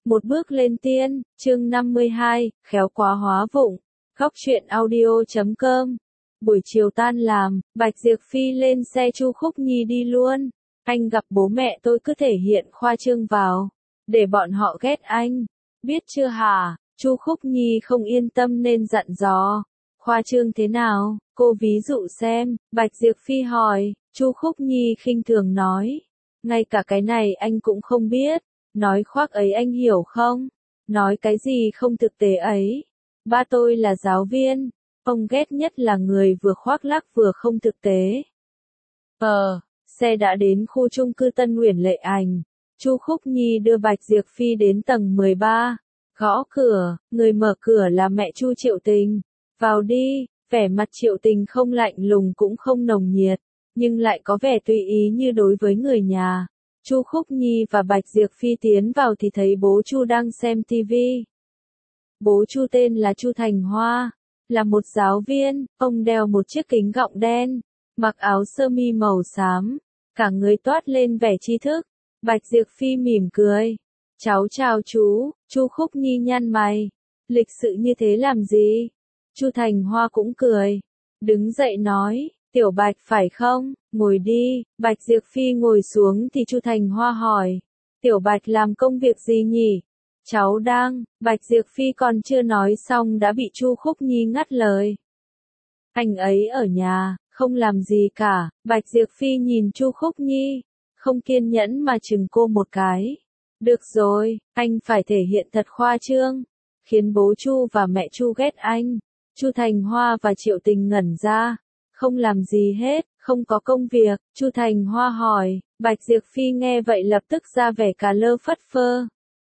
Một bước lên tiên, chương 52, khéo quá hóa vụng. Góc truyện audio.com. Buổi chiều tan làm, Bạch Diệp Phi lên xe Chu Khúc Nhi đi luôn. Anh gặp bố mẹ tôi cứ thể hiện khoa trương vào, để bọn họ ghét anh. Biết chưa hả? Chu Khúc Nhi không yên tâm nên dặn dò. Khoa trương thế nào? Cô ví dụ xem, Bạch Diệp Phi hỏi. Chu Khúc Nhi khinh thường nói. Ngay cả cái này anh cũng không biết. Nói khoác ấy anh hiểu không? Nói cái gì không thực tế ấy? Ba tôi là giáo viên. Ông ghét nhất là người vừa khoác lác vừa không thực tế. Xe đã đến khu chung cư Tân Uyển Lệ Ảnh. Chu Khúc Nhi đưa Bạch Diệp Phi đến tầng 13. Gõ cửa, người mở cửa là mẹ Chu Triệu Tình. Vào đi, vẻ mặt Triệu Tình không lạnh lùng cũng không nồng nhiệt, nhưng lại có vẻ tùy ý như đối với người nhà. Chu Khúc Nhi và Bạch Diệp Phi tiến vào thì thấy bố Chu đang xem tivi. Bố Chu tên là Chu Thành Hoa, là một giáo viên, ông đeo một chiếc kính gọng đen, mặc áo sơ mi màu xám, cả người toát lên vẻ tri thức. Bạch Diệp Phi mỉm cười. Cháu chào chú. Chu Khúc Nhi nhăn mày. Lịch sự như thế làm gì? Chu Thành Hoa cũng cười. Đứng dậy nói, Tiểu Bạch phải không? Ngồi đi. Bạch Diệp Phi ngồi xuống thì Chu Thành Hoa hỏi. Tiểu Bạch làm công việc gì nhỉ? Cháu đang. Bạch Diệp Phi còn chưa nói xong đã bị Chu Khúc Nhi ngắt lời. Anh ấy ở nhà, không làm gì cả. Bạch Diệp Phi nhìn Chu Khúc Nhi, không kiên nhẫn mà chừng cô một cái. Được rồi, anh phải thể hiện thật khoa trương, khiến bố Chu và mẹ Chu ghét anh. Chu Thành Hoa và Triệu Tình ngẩn ra. Không làm gì hết, không có công việc. Chu Thành Hoa hỏi. Bạch Diệp Phi nghe vậy lập tức ra vẻ cà lơ phất phơ.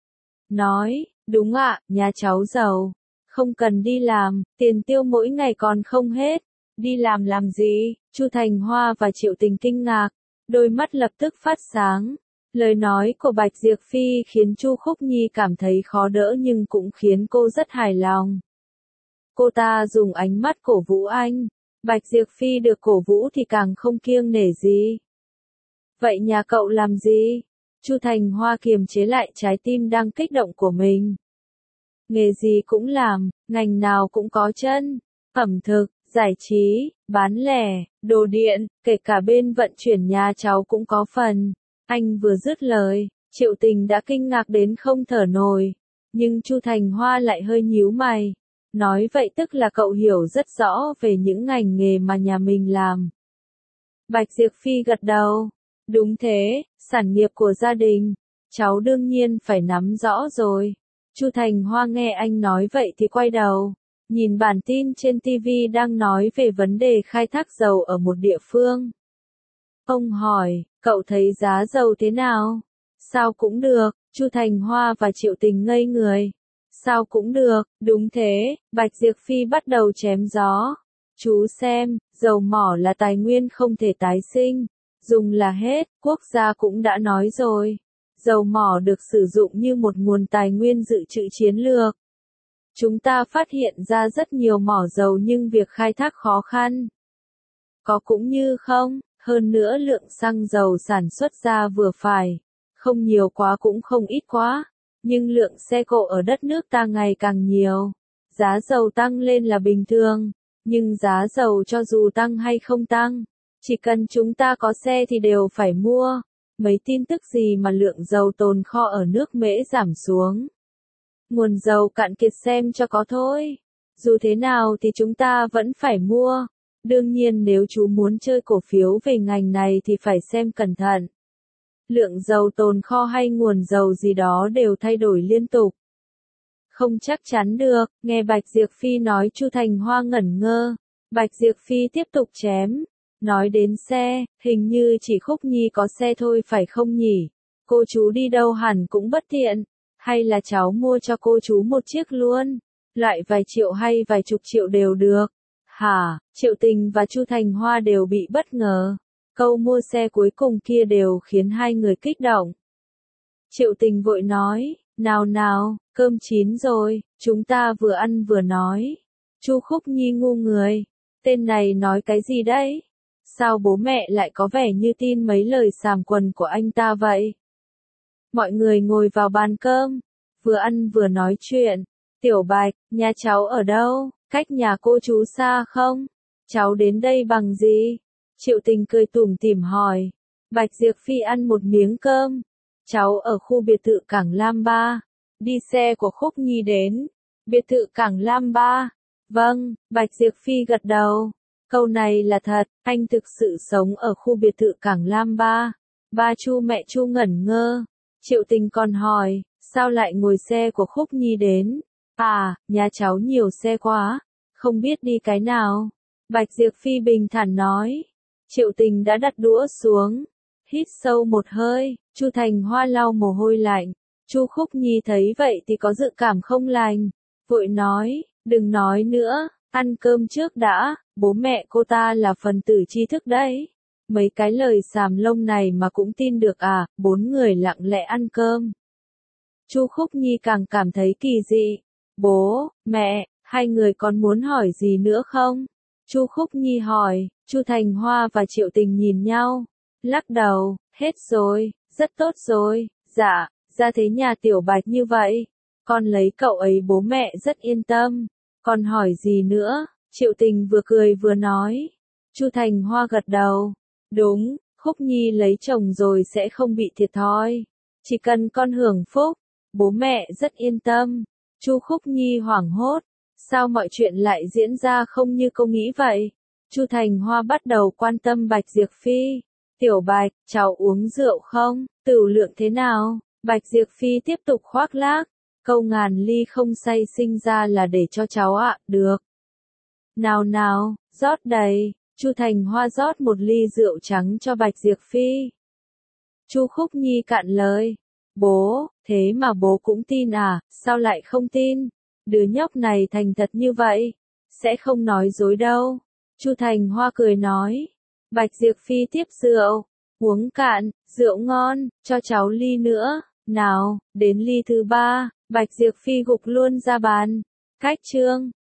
Nói, đúng ạ, nhà cháu giàu, không cần đi làm, tiền tiêu mỗi ngày còn không hết. Đi làm gì? Chu Thành Hoa và Triệu Tình kinh ngạc, đôi mắt lập tức phát sáng. Lời nói của Bạch Diệp Phi khiến Chu Khúc Nhi cảm thấy khó đỡ nhưng cũng khiến cô rất hài lòng. Cô ta dùng ánh mắt cổ vũ anh. Bạch Diệp Phi được cổ vũ thì càng không kiêng nể gì. Vậy nhà cậu làm gì? Chu Thành Hoa kiềm chế lại trái tim đang kích động của mình. Nghề gì cũng làm, ngành nào cũng có chân. Ẩm thực, giải trí, bán lẻ, đồ điện, kể cả bên vận chuyển nhà cháu cũng có phần. Anh vừa dứt lời, Triệu Tình đã kinh ngạc đến không thở nổi. Nhưng Chu Thành Hoa lại hơi nhíu mày. Nói vậy tức là cậu hiểu rất rõ về những ngành nghề mà nhà mình làm. Bạch Diệp Phi gật đầu. Đúng thế, sản nghiệp của gia đình, cháu đương nhiên phải nắm rõ rồi. Chu Thành Hoa nghe anh nói vậy thì quay đầu, nhìn bản tin trên TV đang nói về vấn đề khai thác dầu ở một địa phương. Ông hỏi, cậu thấy giá dầu thế nào? Sao cũng được. Chu Thành Hoa và Triệu Tình ngây người. Sao cũng được, đúng thế. Bạch Diệp Phi bắt đầu chém gió. Chú xem, dầu mỏ là tài nguyên không thể tái sinh, dùng là hết, quốc gia cũng đã nói rồi. Dầu mỏ được sử dụng như một nguồn tài nguyên dự trữ chiến lược. Chúng ta phát hiện ra rất nhiều mỏ dầu nhưng việc khai thác khó khăn. Có cũng như không, hơn nữa lượng xăng dầu sản xuất ra vừa phải. Không nhiều quá cũng không ít quá. Nhưng lượng xe cộ ở đất nước ta ngày càng nhiều. Giá dầu tăng lên là bình thường. Nhưng giá dầu cho dù tăng hay không tăng, chỉ cần chúng ta có xe thì đều phải mua. Mấy tin tức gì mà lượng dầu tồn kho ở nước Mễ giảm xuống. Nguồn dầu cạn kiệt xem cho có thôi. Dù thế nào thì chúng ta vẫn phải mua. Đương nhiên nếu chú muốn chơi cổ phiếu về ngành này thì phải xem cẩn thận. Lượng dầu tồn kho hay nguồn dầu gì đó đều thay đổi liên tục. Không chắc chắn được. Nghe Bạch Diệp Phi nói Chu Thành Hoa ngẩn ngơ. Bạch Diệp Phi tiếp tục chém. Nói đến xe, hình như chỉ Khúc Nhi có xe thôi phải không nhỉ? Cô chú đi đâu hẳn cũng bất tiện. Hay là cháu mua cho cô chú một chiếc luôn? Loại vài triệu hay vài chục triệu đều được. Hả? Triệu Tình và Chu Thành Hoa đều bị bất ngờ. Câu mua xe cuối cùng kia đều khiến hai người kích động. Triệu Tình vội nói, nào, cơm chín rồi, chúng ta vừa ăn vừa nói. Chu Khúc Nhi ngu người, tên này nói cái gì đấy? Sao bố mẹ lại có vẻ như tin mấy lời sàm quần của anh ta vậy? Mọi người ngồi vào bàn cơm. vừa ăn vừa nói chuyện. Tiểu Bạch, nhà cháu ở đâu? Cách nhà cô chú xa không? Cháu đến đây bằng gì? Triệu Tình cười tủm tỉm hỏi. Bạch Diệp Phi ăn một miếng cơm. Cháu ở khu biệt thự Cảng Lam Ba. Đi xe của Khúc Nhi đến. Biệt thự Cảng Lam Ba. Vâng, Bạch Diệp Phi gật đầu. Câu này là thật, anh thực sự sống ở khu biệt thự Cảng Lam Ba. Ba Chu mẹ Chu ngẩn ngơ. Triệu Tình còn hỏi, sao lại ngồi xe của Khúc Nhi đến? À, nhà cháu nhiều xe quá, không biết đi cái nào. Bạch Diệp Phi bình thản nói. Triệu Tình đã đặt đũa xuống, hít sâu một hơi. Chu Thành Hoa lau mồ hôi lạnh. Chu Khúc Nhi thấy vậy thì có dự cảm không lành, vội nói, đừng nói nữa, ăn cơm trước đã, bố mẹ cô ta là phần tử tri thức đấy. Mấy cái lời xàm lông này mà cũng tin được à? Bốn người lặng lẽ ăn cơm. Chu Khúc Nhi càng cảm thấy kỳ dị. Bố, mẹ, hai người còn muốn hỏi gì nữa không? Chu Khúc Nhi hỏi. Chu Thành Hoa và Triệu Tình nhìn nhau, lắc đầu, hết rồi, rất tốt rồi. Dạ, ra thế nhà Tiểu Bạch như vậy, con lấy cậu ấy bố mẹ rất yên tâm. Còn hỏi gì nữa? Triệu Tình vừa cười vừa nói. Chu Thành Hoa gật đầu. Đúng, Khúc Nhi lấy chồng rồi sẽ không bị thiệt thòi. Chỉ cần con hưởng phúc, bố mẹ rất yên tâm. Chu Khúc Nhi hoảng hốt. Sao mọi chuyện lại diễn ra không như cô nghĩ vậy? Chu Thành Hoa bắt đầu quan tâm Bạch Diệp Phi. Tiểu Bạch, cháu uống rượu không? Tửu lượng thế nào? Bạch Diệp Phi tiếp tục khoác lác. Câu ngàn ly không say sinh ra là để cho cháu ạ, được. Nào nào, rót đầy. Chu Thành Hoa rót một ly rượu trắng cho Bạch Diệp Phi. Chu Khúc Nhi cạn lời. Bố, thế mà bố cũng tin à? Sao lại không tin? Đứa nhóc này thành thật như vậy, sẽ không nói dối đâu. Chu Thành Hoa cười nói. Bạch Diệp Phi tiếp rượu, uống cạn, rượu ngon, cho cháu ly nữa. Nào, đến ly thứ ba, Bạch Diệp Phi gục luôn ra bàn. Cách chương